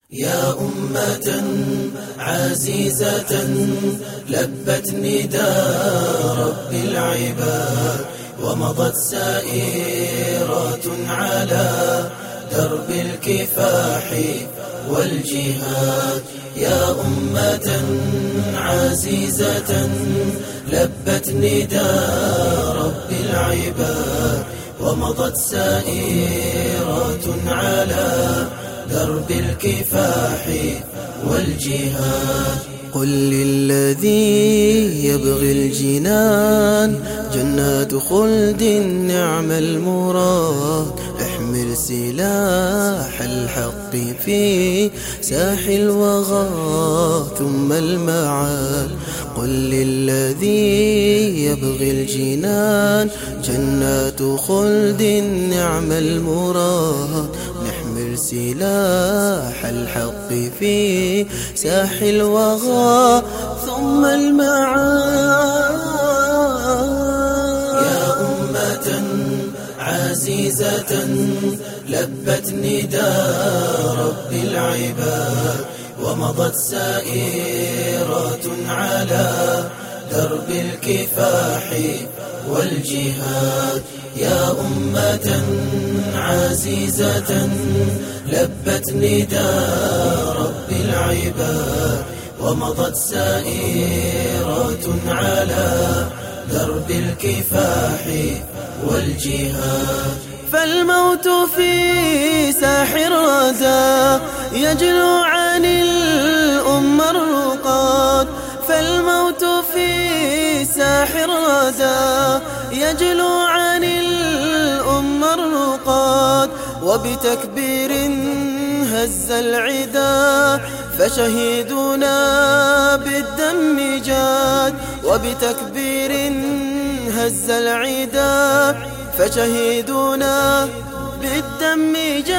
يا أمة عزيزة لبت نداء رب العباد ومضت سائرات على درب الكفاح والجهاد. يا أمة عزيزة لبت نداء رب العباد ومضت سائرات على درب الكفاح والجهاد. قل للذي يبغي الجنان جنات خلد نعم المراد. احمل سلاح الحق في ساح الوغى ثم المعاد. قل للذي يبغي الجنان جنات خلد نعم المراد. نحمل سلاح الحق في ساح الوغى ثم المعاد. يا أمة عزيزة لبت نداء رب العباد ومضت سائرات على درب الكفاح والجهاد. يا أمة عزيزة لبت نداء رب العباد ومضت سائرات على درب الكفاح والجهاد. فالموت في ساح الردى يجلو عن الأمة الرقاد. فالموت في ساح الردى يجلو عن الأمة الرقاد. وبتكبير هز العدا فشهيدنا بالدم جاد. وبتكبير هز العدا فشهيدنا بالدم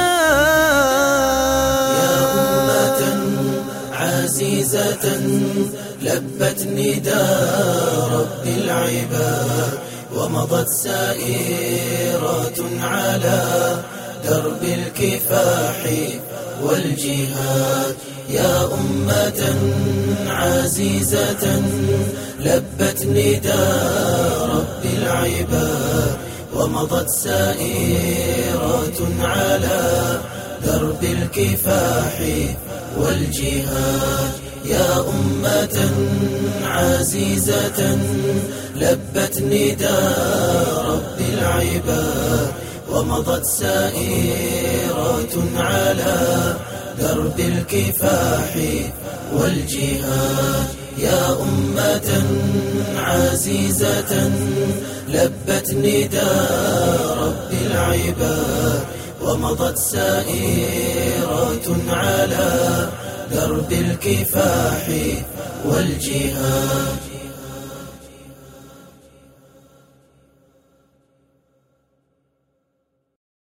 جاد. يا أمة عزيزة لبت نداء رب العباد ومضت سائرات على درب الكفاح والجهاد. يا أمة عزيزة لبت نداء رب العباد ومضت سائرات على درب الكفاح والجهاد. يا أمة عزيزة لبت نداء رب العباد ومضت سائرات على درب الكفاح والجهاد. يا أمة عزيزة لبت نداء رب العباد ومضت سائرات على درب الكفاح والجهاد.